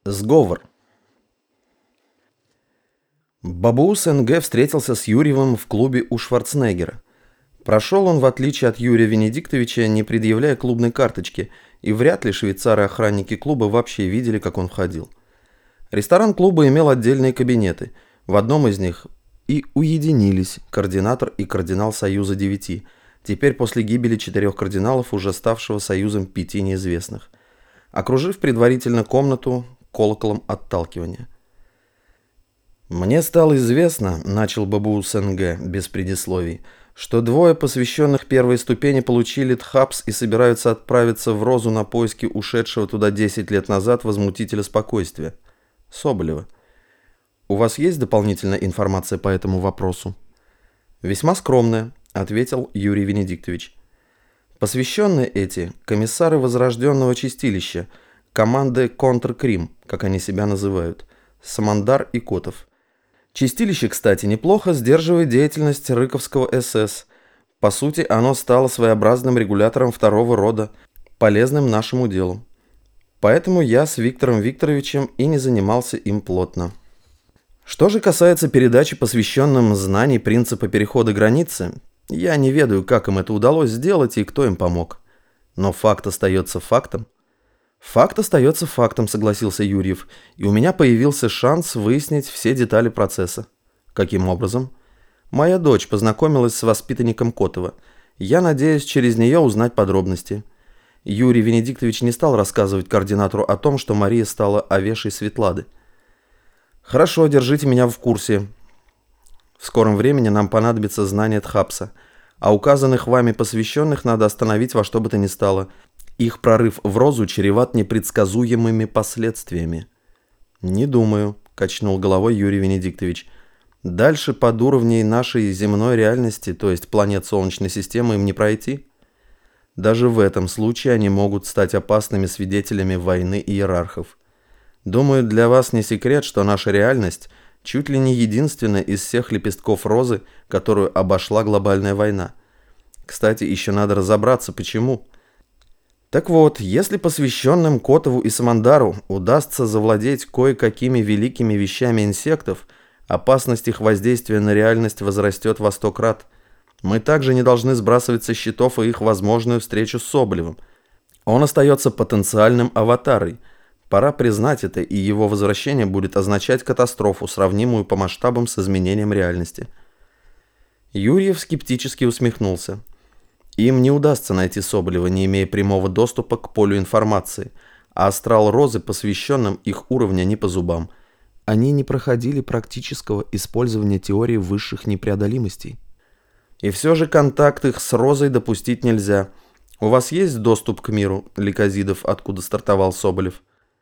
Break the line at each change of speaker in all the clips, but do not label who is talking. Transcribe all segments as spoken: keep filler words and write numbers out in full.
Сговор. Бабуус НГ встретился с Юрьевым в клубе у Шварценеггера. Прошел он, в отличие от Юрия Венедиктовича, не предъявляя клубной карточки, и вряд ли швейцары-охранники клуба вообще видели, как он входил. Ресторан клуба имел отдельные кабинеты. В одном из них и уединились координатор и кардинал Союза Девяти, теперь после гибели четырех кардиналов, уже ставшего Союзом Пяти Неизвестных, окружив предварительно комнату колоколом отталкивания. «Мне стало известно, — начал Бабуус НГ без предисловий, — что двое посвященных первой ступени получили ТХАПС и собираются отправиться в Розу на поиски ушедшего туда десять лет назад возмутителя спокойствия, Соболева. У вас есть дополнительная информация по этому вопросу?» «Весьма скромная, — ответил Юрий Венедиктович. Посвященные эти — комиссары возрожденного чистилища, команды «Контркрим», как они себя называют, Самандар и Котов. Чистилище, кстати, неплохо сдерживает деятельность рыковского СС. По сути, оно стало своеобразным регулятором второго рода, полезным нашему делу. Поэтому я с Виктором Викторовичем и не занимался им плотно. Что же касается передачи посвященным знаний принципа перехода границы, я не ведаю, как им это удалось сделать и кто им помог. Но факт остается фактом. «Факт остается фактом», — согласился Юрьев, «и у меня появился шанс выяснить все детали процесса». «Каким образом?» «Моя дочь познакомилась с воспитанником Котова. Я надеюсь через нее узнать подробности». Юрий Венедиктович не стал рассказывать координатору о том, что Мария стала овешей Светлады. «Хорошо, держите меня в курсе. В скором времени нам понадобится знание ТХАПСа, а указанных вами посвященных надо остановить во что бы то ни стало. Их прорыв в Розу чреват непредсказуемыми последствиями». «Не думаю», — качнул головой Юрий Венедиктович. «Дальше под уровней нашей земной реальности, то есть планет Солнечной системы, им не пройти. Даже в этом случае они могут стать опасными свидетелями войны иерархов. Думаю, для вас не секрет, что наша реальность чуть ли не единственная из всех лепестков розы, которую обошла глобальная война. Кстати, еще надо разобраться, почему». Так вот, если посвященным Котову и Самандару удастся завладеть кое-какими великими вещами инсектов, опасность их воздействия на реальность возрастет во сто крат. Мы также не должны сбрасывать со счетов и их возможную встречу с Соболевым. Он остается потенциальным аватарой. Пора признать это, и его возвращение будет означать катастрофу, сравнимую по масштабам с изменением реальности. Юрьев скептически усмехнулся. Им не удастся найти Соболева, не имея прямого доступа к полю информации, а астрал Розы посвященным их уровня не по зубам. Они не проходили практического использования теории высших непреодолимостей. И все же контакт их с Розой допустить нельзя. У вас есть доступ к миру Ликазидов, откуда стартовал Соболев?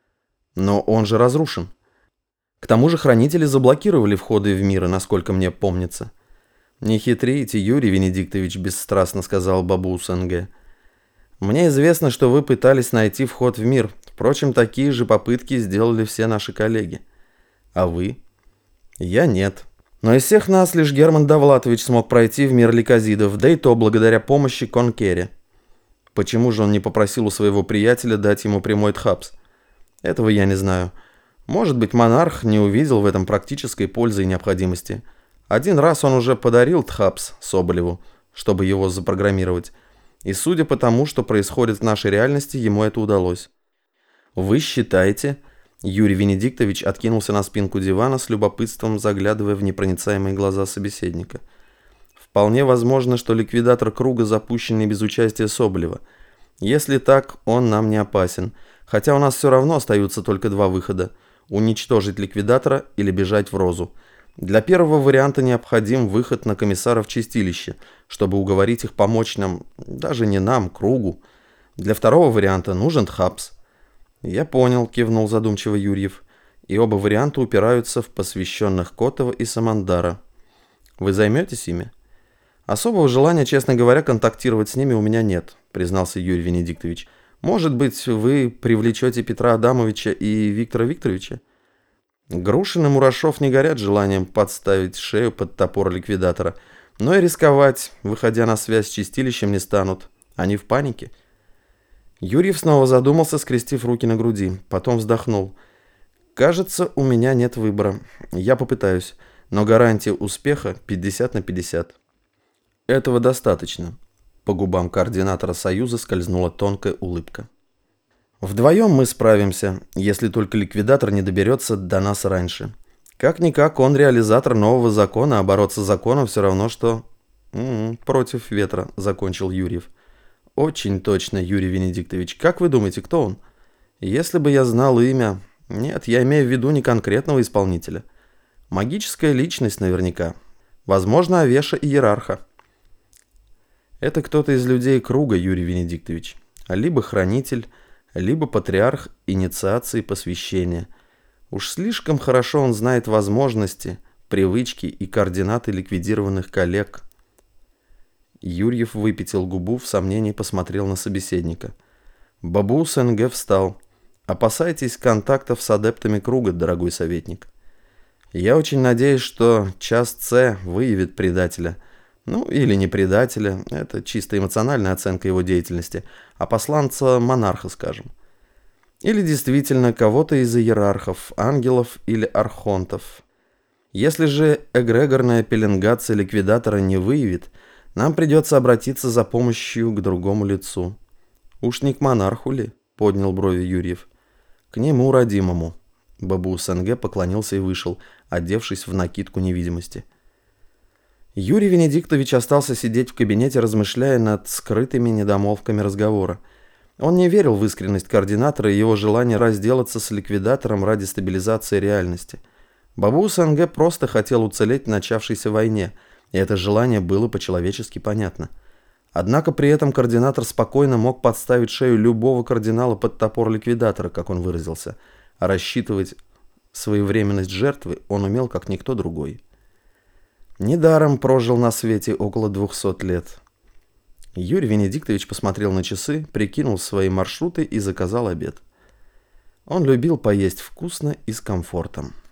Но он же разрушен. К тому же хранители заблокировали входы в миры, насколько мне помнится. «Не хитрите, Юрий Венедиктович», — бесстрастно сказал Бабуус НГ. «Мне известно, что вы пытались найти вход в мир. Впрочем, такие же попытки сделали все наши коллеги. А вы?» «Я нет. Но из всех нас лишь Герман Довлатович смог пройти в мир Ликазидов, да и то благодаря помощи Конкере. Почему же он не попросил у своего приятеля дать ему прямой ТХАПС? Этого я не знаю. Может быть, монарх не увидел в этом практической пользы и необходимости. Один раз он уже подарил ТХАПС Соболеву, чтобы его запрограммировать. И судя по тому, что происходит в нашей реальности, ему это удалось». «Вы считаете...» Юрий Венедиктович откинулся на спинку дивана с любопытством, заглядывая в непроницаемые глаза собеседника. «Вполне возможно, что ликвидатор круга запущенный без участия Соболева. Если так, он нам не опасен. Хотя у нас все равно остаются только два выхода: уничтожить ликвидатора или бежать в Розу. Для первого варианта необходим выход на комиссаров чистилища, чтобы уговорить их помочь нам, даже не нам, кругу. Для второго варианта нужен ТХАПС». «Я понял», — кивнул задумчиво Юрьев. «И оба варианта упираются в посвященных Котова и Самандара. Вы займетесь ими?» «Особого желания, честно говоря, контактировать с ними у меня нет», — признался Юрий Венедиктович. «Может быть, вы привлечете Петра Адамовича и Виктора Викторовича?» Грушин и Мурашов не горят желанием подставить шею под топор ликвидатора, но и рисковать, выходя на связь с чистилищем, не станут. Они в панике. Юрьев снова задумался, скрестив руки на груди, потом вздохнул. Кажется, у меня нет выбора. Я попытаюсь, но гарантия успеха пятьдесят на пятьдесят. Этого достаточно. По губам координатора Союза скользнула тонкая улыбка. Вдвоем мы справимся, если только ликвидатор не доберется до нас раньше. Как-никак он реализатор нового закона, а бороться с законом все равно, что... М-м, против ветра, закончил Юрьев. Очень точно, Юрий Венедиктович. Как вы думаете, кто он? Если бы я знал имя... Нет, я имею в виду не конкретного исполнителя. Магическая личность наверняка. Возможно, Авеша и Иерарха. Это кто-то из людей круга, Юрий Венедиктович. Либо хранитель, либо патриарх инициации посвящения. Уж слишком хорошо он знает возможности, привычки и координаты ликвидированных коллег. Юрьев выпятил губу, в сомнении посмотрел на собеседника. Бабус НГ встал. Опасайтесь контактов с адептами круга, дорогой советник. Я очень надеюсь, что часть С выявит предателя. Ну, или не предателя, это чисто эмоциональная оценка его деятельности, а посланца монарха, скажем. Или действительно кого-то из иерархов, ангелов или архонтов. Если же эгрегорная пеленгация ликвидатора не выявит, нам придется обратиться за помощью к другому лицу. Уж не к монарху ли? Поднял брови Юрьев. К нему, родимому. Бабус НГ поклонился и вышел, одевшись в накидку невидимости. Юрий Венедиктович остался сидеть в кабинете, размышляя над скрытыми недомолвками разговора. Он не верил в искренность координатора и его желание разделаться с ликвидатором ради стабилизации реальности. Бабус НГ просто хотел уцелеть в начавшейся войне, и это желание было по-человечески понятно. Однако при этом координатор спокойно мог подставить шею любого кардинала под топор ликвидатора, как он выразился, а рассчитывать своевременность жертвы он умел как никто другой. Недаром прожил на свете около двухсот лет. Юрий Венедиктович посмотрел на часы, прикинул свои маршруты и заказал обед. Он любил поесть вкусно и с комфортом.